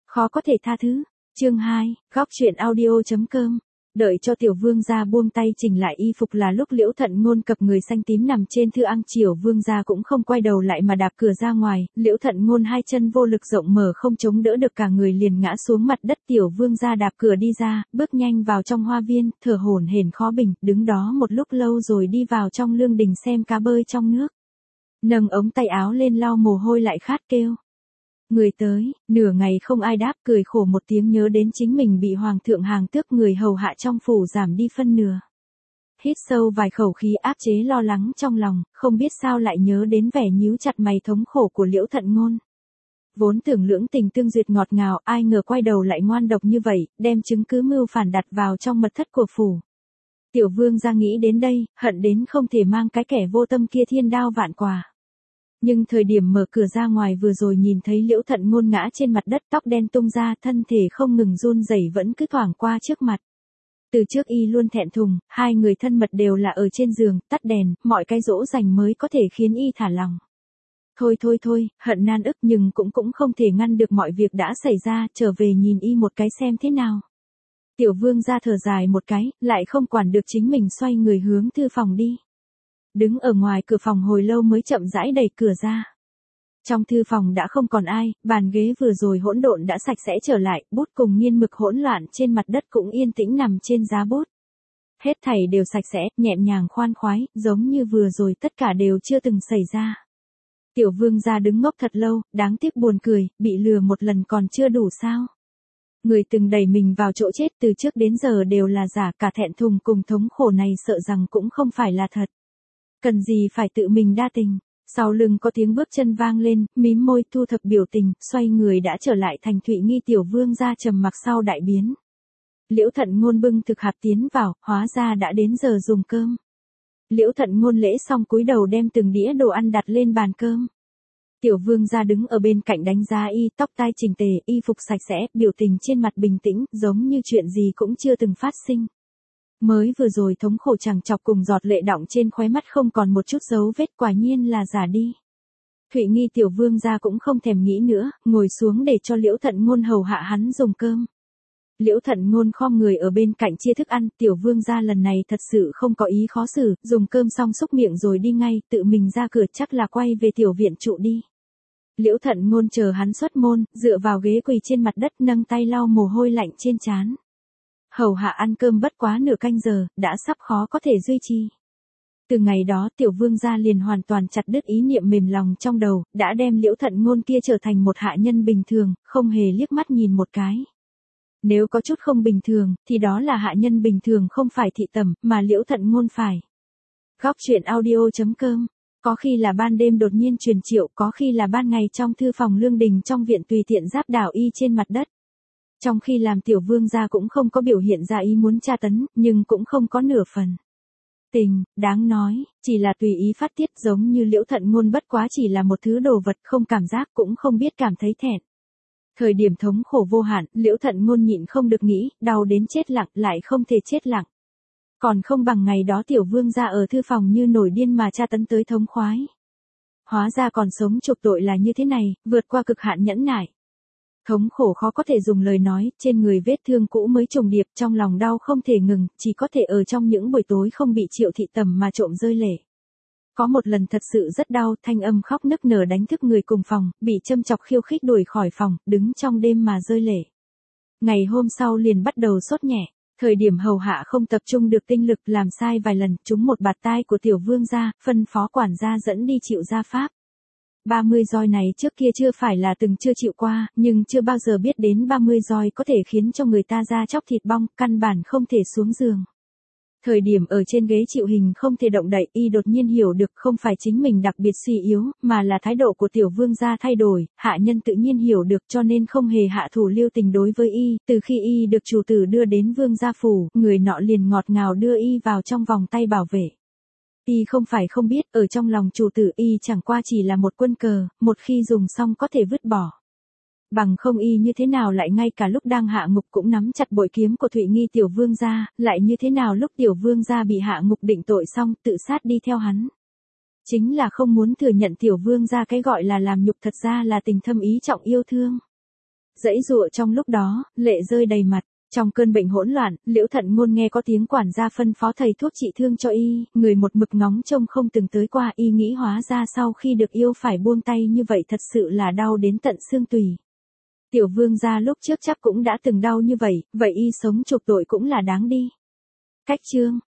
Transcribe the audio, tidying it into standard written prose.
Khó có thể tha thứ. Chương 2, góc truyện audio.com. Đợi cho tiểu vương gia buông tay chỉnh lại y phục là lúc Liễu Thận Ngôn cặp người xanh tím nằm trên thư ăng chiều vương gia cũng không quay đầu lại mà đạp cửa ra ngoài, Liễu Thận Ngôn hai chân vô lực rộng mở không chống đỡ được cả người liền ngã xuống mặt đất. Tiểu vương gia đạp cửa đi ra, bước nhanh vào trong hoa viên, thở hổn hển khó bình, đứng đó một lúc lâu rồi đi vào trong lương đình xem cá bơi trong nước. Nâng ống tay áo lên lau mồ hôi lại khát kêu. Người tới, nửa ngày không ai đáp, cười khổ một tiếng nhớ đến chính mình bị hoàng thượng hàng tước, người hầu hạ trong phủ giảm đi phân nửa. Hít sâu vài khẩu khí áp chế lo lắng trong lòng, không biết sao lại nhớ đến vẻ nhíu chặt mày thống khổ của Liễu Thận Ngôn. Vốn tưởng lưỡng tình tương duyệt ngọt ngào, ai ngờ quay đầu lại ngoan độc như vậy, đem chứng cứ mưu phản đặt vào trong mật thất của phủ. Tiểu vương gia nghĩ đến đây, hận đến không thể mang cái kẻ vô tâm kia thiên đao vạn quả. Nhưng thời điểm mở cửa ra ngoài vừa rồi nhìn thấy Liễu Thận Ngôn ngã trên mặt đất, tóc đen tung ra, thân thể không ngừng run rẩy vẫn cứ thoảng qua trước mặt. Từ trước y luôn thẹn thùng, hai người thân mật đều là ở trên giường, tắt đèn, mọi cái dỗ dành mới có thể khiến y thả lòng. Thôi, hận nan ức nhưng cũng không thể ngăn được mọi việc đã xảy ra, trở về nhìn y một cái xem thế nào. Tiểu vương ra thở dài một cái, lại không quản được chính mình xoay người hướng thư phòng đi. Đứng ở ngoài cửa phòng hồi lâu mới chậm rãi đẩy cửa ra. Trong thư phòng đã không còn ai, bàn ghế vừa rồi hỗn độn đã sạch sẽ trở lại, bút cùng nghiên mực hỗn loạn trên mặt đất cũng yên tĩnh nằm trên giá bút. Hết thảy đều sạch sẽ, nhẹ nhàng khoan khoái, giống như vừa rồi tất cả đều chưa từng xảy ra. Tiểu vương gia đứng ngốc thật lâu, đáng tiếc buồn cười, bị lừa một lần còn chưa đủ sao. Người từng đẩy mình vào chỗ chết từ trước đến giờ đều là giả, cả thẹn thùng cùng thống khổ này sợ rằng cũng không phải là thật. Cần gì phải tự mình đa tình. Sau lưng có tiếng bước chân vang lên, mím môi thu thập biểu tình, xoay người đã trở lại thành Thụy Nghi. Tiểu vương gia trầm mặc sau đại biến. Liễu Thận Ngôn bưng thực hạt tiến vào, hóa ra đã đến giờ dùng cơm. Liễu Thận Ngôn lễ xong cúi đầu đem từng đĩa đồ ăn đặt lên bàn cơm. Tiểu vương gia đứng ở bên cạnh đánh giá y, tóc tai chỉnh tề, y phục sạch sẽ, biểu tình trên mặt bình tĩnh, giống như chuyện gì cũng chưa từng phát sinh. Mới vừa rồi thống khổ chẳng chọc cùng giọt lệ đọng trên khóe mắt không còn một chút dấu vết, quả nhiên là giả đi. Thụy Nghi tiểu vương gia cũng không thèm nghĩ nữa, ngồi xuống để cho Liễu Thận Ngôn hầu hạ hắn dùng cơm. Liễu Thận Ngôn khom người ở bên cạnh chia thức ăn, tiểu vương gia lần này thật sự không có ý khó xử, dùng cơm xong xúc miệng rồi đi ngay, tự mình ra cửa chắc là quay về tiểu viện trụ đi. Liễu Thận Ngôn chờ hắn xuất môn, dựa vào ghế quỳ trên mặt đất nâng tay lau mồ hôi lạnh trên trán. Hầu hạ ăn cơm bất quá nửa canh giờ, đã sắp khó có thể duy trì. Từ ngày đó tiểu vương gia liền hoàn toàn chặt đứt ý niệm mềm lòng trong đầu, đã đem Liễu Thận Ngôn kia trở thành một hạ nhân bình thường, không hề liếc mắt nhìn một cái. Nếu có chút không bình thường, thì đó là hạ nhân bình thường không phải thị tẩm, mà Liễu Thận Ngôn phải. Góc truyện audio.com. Có khi là ban đêm đột nhiên truyền triệu, có khi là ban ngày trong thư phòng lương đình trong viện tùy tiện giáp đảo y trên mặt đất. Trong khi làm tiểu vương gia cũng không có biểu hiện ra ý muốn tra tấn, nhưng cũng không có nửa phần tình, đáng nói, chỉ là tùy ý phát tiết, giống như Liễu Thận Ngôn bất quá chỉ là một thứ đồ vật không cảm giác cũng không biết cảm thấy thẹn. Thời điểm thống khổ vô hạn, Liễu Thận Ngôn nhịn không được nghĩ, đau đến chết lặng, lại không thể chết lặng. Còn không bằng ngày đó tiểu vương gia ở thư phòng như nổi điên mà tra tấn tới thống khoái. Hóa ra còn sống chuộc tội là như thế này, vượt qua cực hạn nhẫn nại. Thống khổ khó có thể dùng lời nói, trên người vết thương cũ mới trùng điệp, trong lòng đau không thể ngừng, chỉ có thể ở trong những buổi tối không bị Triệu thị tầm mà trộm rơi lệ. Có một lần thật sự rất đau, thanh âm khóc nức nở đánh thức người cùng phòng, bị châm chọc khiêu khích đuổi khỏi phòng, đứng trong đêm mà rơi lệ. Ngày hôm sau liền bắt đầu sốt nhẹ, thời điểm hầu hạ không tập trung được tinh lực, làm sai vài lần, trúng một bạt tai của tiểu vương gia, phân phó quản gia dẫn đi chịu gia pháp. 30 roi này trước kia chưa phải là từng chưa chịu qua, nhưng chưa bao giờ biết đến 30 roi có thể khiến cho người ta da chóc thịt bong, căn bản không thể xuống giường. Thời điểm ở trên ghế chịu hình không thể động đậy, y đột nhiên hiểu được không phải chính mình đặc biệt suy yếu, mà là thái độ của tiểu vương gia thay đổi, hạ nhân tự nhiên hiểu được cho nên không hề hạ thủ lưu tình đối với y, từ khi y được chủ tử đưa đến vương gia phủ, người nọ liền ngọt ngào đưa y vào trong vòng tay bảo vệ. Y không phải không biết, ở trong lòng chủ tử y chẳng qua chỉ là một quân cờ, một khi dùng xong có thể vứt bỏ. Bằng không y như thế nào lại ngay cả lúc đang hạ ngục cũng nắm chặt bội kiếm của Thụy Nghi tiểu vương gia, lại như thế nào lúc tiểu vương gia bị hạ ngục định tội xong tự sát đi theo hắn. Chính là không muốn thừa nhận tiểu vương gia cái gọi là làm nhục thật ra là tình thâm ý trọng yêu thương. Giãy giụa trong lúc đó, lệ rơi đầy mặt. Trong cơn bệnh hỗn loạn, Liễu Thận Ngôn nghe có tiếng quản gia phân phó thầy thuốc trị thương cho y, người một mực ngóng trông không từng tới qua, y nghĩ hóa ra sau khi được yêu phải buông tay như vậy thật sự là đau đến tận xương tủy. Tiểu vương gia lúc trước chắc cũng đã từng đau như vậy, vậy y sống chuộc tội cũng là đáng đi. Cách chương